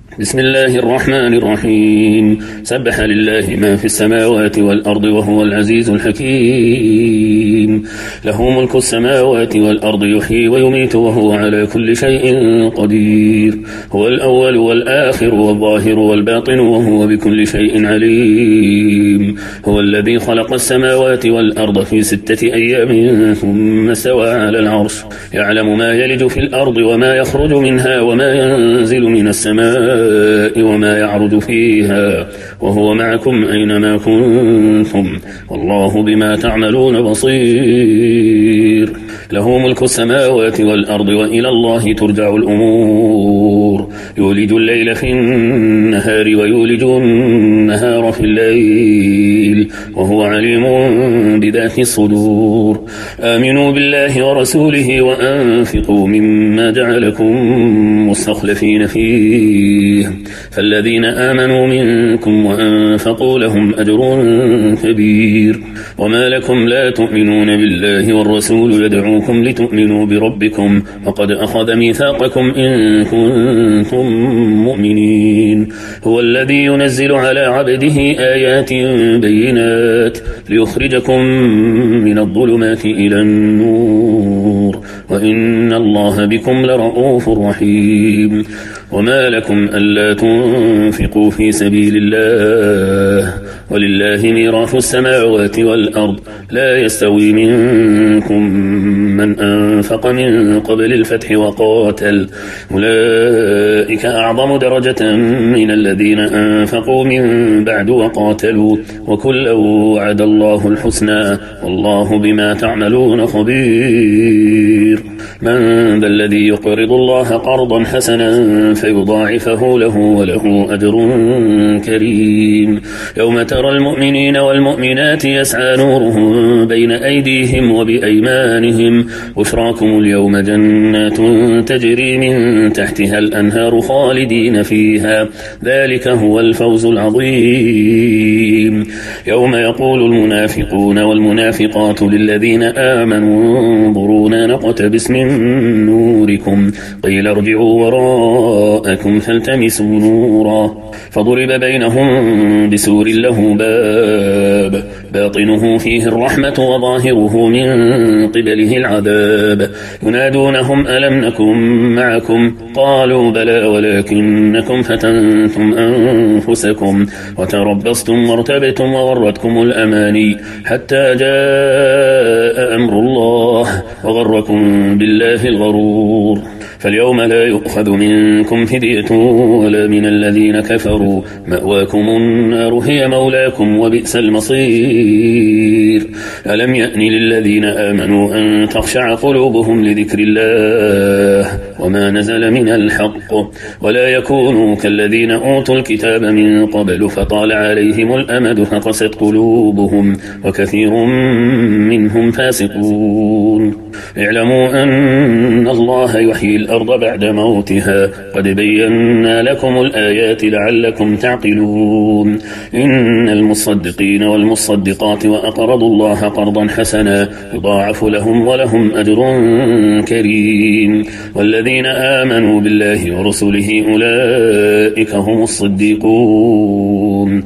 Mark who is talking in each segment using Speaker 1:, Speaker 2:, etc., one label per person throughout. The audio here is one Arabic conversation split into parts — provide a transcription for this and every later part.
Speaker 1: بسم الله الرحمن الرحيم. سبح لله ما في السماوات والأرض وهو العزيز الحكيم. له ملك السماوات والأرض يحيي ويميت وهو على كل شيء قدير. هو الأول والآخر والظاهر والباطن وهو بكل شيء عليم. هو الذي خلق السماوات والأرض في 6 أيام ثم استوى على العرش. يعلم ما يلج في الأرض وما يخرج منها وما ينزل من السماء وما يعرج فيها وهو معكم أينما كنتم والله بما تعملون بصير. له ملك السماوات والأرض وإلى الله ترجع الأمور. يولج الليل في النهار ويولج النهار في الليل وهو عليم بذات الصدور. آمنوا بالله ورسوله وأنفقوا مما جعلكم مستخلفين فيه فالذين آمنوا منكم وأنفقوا لهم أجر كبير. وما لكم لا تؤمنون بالله والرسول يدعوكم لتؤمنوا بربكم فقد أخذ ميثاقكم إن كنتم مؤمنين. هو الذي ينزل على عبده آيات بينات ليخرجكم من الظلمات إلى النور وإن الله بكم لرؤوف رحيم. وما لكم ألا تنفقوا في سبيل الله ولله ميراث السماوات والأرض لا يستوي منكم من أنفق من قبل الفتح وقاتل أولئك أعظم درجة من الذين أنفقوا من بعد وقاتلوا وكلا وعد الله الحسنى والله بما تعملون خبير. من ذا الذي يقرض الله قرضا حسنا فيضاعفه له وله أجر كريم. يوم ترى المؤمنين والمؤمنات يسعى نورهم بين أيديهم وبأيمانهم بشراكم اليوم جنات تجري من تحتها الأنهار خالدين فيها ذلك هو الفوز العظيم. يوم يقول المنافقون والمنافقات للذين آمنوا انظرونا نقتبس من نوركم قيل ارجعوا وراءكم فالتمسوا نورا فضرب بينهم بسور له باب باطنه فيه الرحمة وظاهره من قبله العذاب ينادونهم ألم نكن معكم قالوا بلى ولكنكم فتنتم أنفسكم وتربصتم وارتبتم وغرتكم الأماني حتى جاء أمر الله وغركم بالله الغرور. فاليوم لا يؤخذ منكم فدية ولا من الذين كفروا مأواكم النار هي مولاكم وبئس المصير. ألم يأن للذين آمنوا أن تخشع قلوبهم لذكر الله وما نزل من الحق ولا يكونوا كالذين أوتوا الكتاب من قبل فطال عليهم الأمد فقست قلوبهم وكثير منهم فاسقون. اعلموا أن الله يحيي الأرض بعد موتها قد بينا لكم الآيات لعلكم تعقلون. إن المصدقين والمصدقات وأقرضوا الله قرضا حسنا يضاعف لهم ولهم أجر كريم. والذين آمنوا بالله ورسله أولئك هم الصديقون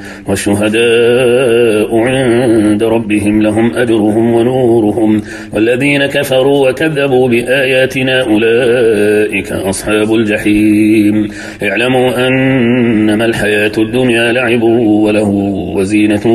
Speaker 1: والشهداء عند ربهم لهم أجرهم ونورهم. والذين كفروا وكذبوا بآياتنا أولئك أصحاب الجحيم. اعلموا أنما الحياة الدنيا لعب وله وزينة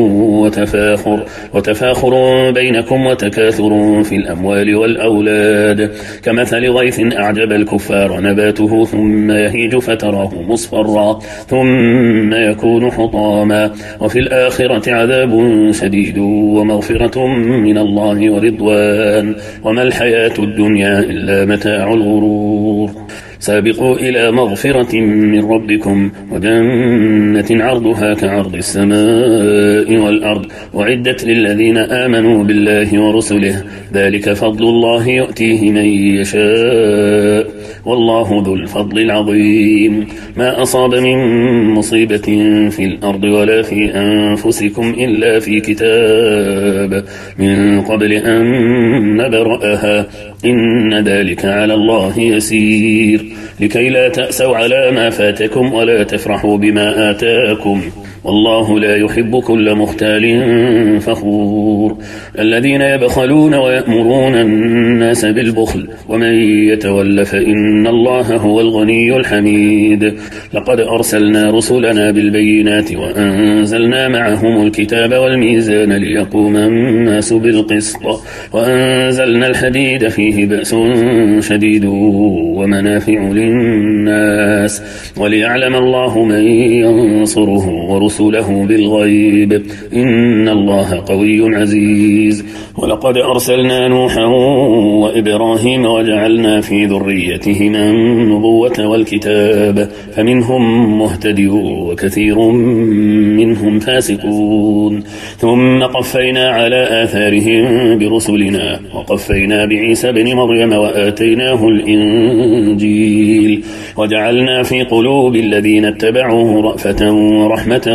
Speaker 1: وتفاخر بينكم وتكاثر في الأموال والأولاد كمثل غيث أعجب الكفار نباته ثم يهيج فتراه مصفرا ثم يكون حطاما وفي الآخرة عذاب شديد ومغفرة من الله ورضوان وما الحياة الدنيا إلا متاع الغرور. سابقوا إلى مغفرة من ربكم وجنة عرضها كعرض السماء والأرض أعدت للذين آمنوا بالله ورسله ذلك فضل الله يؤتيه من يشاء والله ذو الفضل العظيم ما أصاب من مصيبة في الأرض ولا في أنفسكم إلا في كتاب من قبل أن نبرأها إن ذلك على الله يسير لكي لا تأسوا على ما فاتكم ولا تفرحوا بما آتاكم والله لا يحب كل مختال فخور الذين يبخلون ويأمرون الناس بالبخل ومن يتول فإن الله هو الغني الحميد لقد أرسلنا رسلنا بالبينات وأنزلنا معهم الكتاب والميزان ليقوم الناس بالقسط وأنزلنا الحديد فيه بأس شديد ومنافع للناس وليعلم الله من ينصره ورسله بالغيب إن الله قوي عزيز ولقد أرسلنا نوحا وإبراهيم وجعلنا في ذريتهما النبوة والكتاب فمنهم مهتدي وكثير منهم فاسقون ثم قفينا على آثارهم برسلنا وقفينا بعيسى بن مريم وآتيناه الإنجيل وجعلنا في قلوب الذين اتبعوه رأفة ورحمة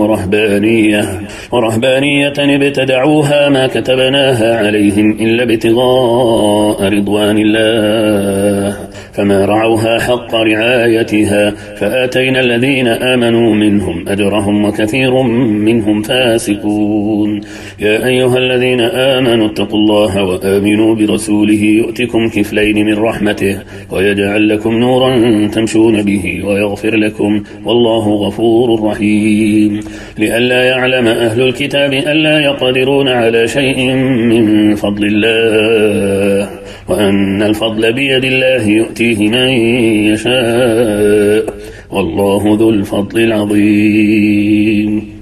Speaker 1: ورهبانية ابتدعوها ما كتبناها عليهم إلا ابتغاء رضوان الله فما رعوها حق رعايتها فآتينا الذين آمنوا منهم أجرهم وكثير منهم فاسقون يا أيها الذين آمنوا اتقوا الله وآمنوا برسوله يؤتكم كفلين من رحمته ويجعل لكم نورا تمشون به ويغفر لكم والله غفور رحيم لئلا يعلم أهل الكتاب ألا يقدرون على شيء من فضل الله وأن الفضل بيد الله يؤتيه من يشاء والله ذو الفضل العظيم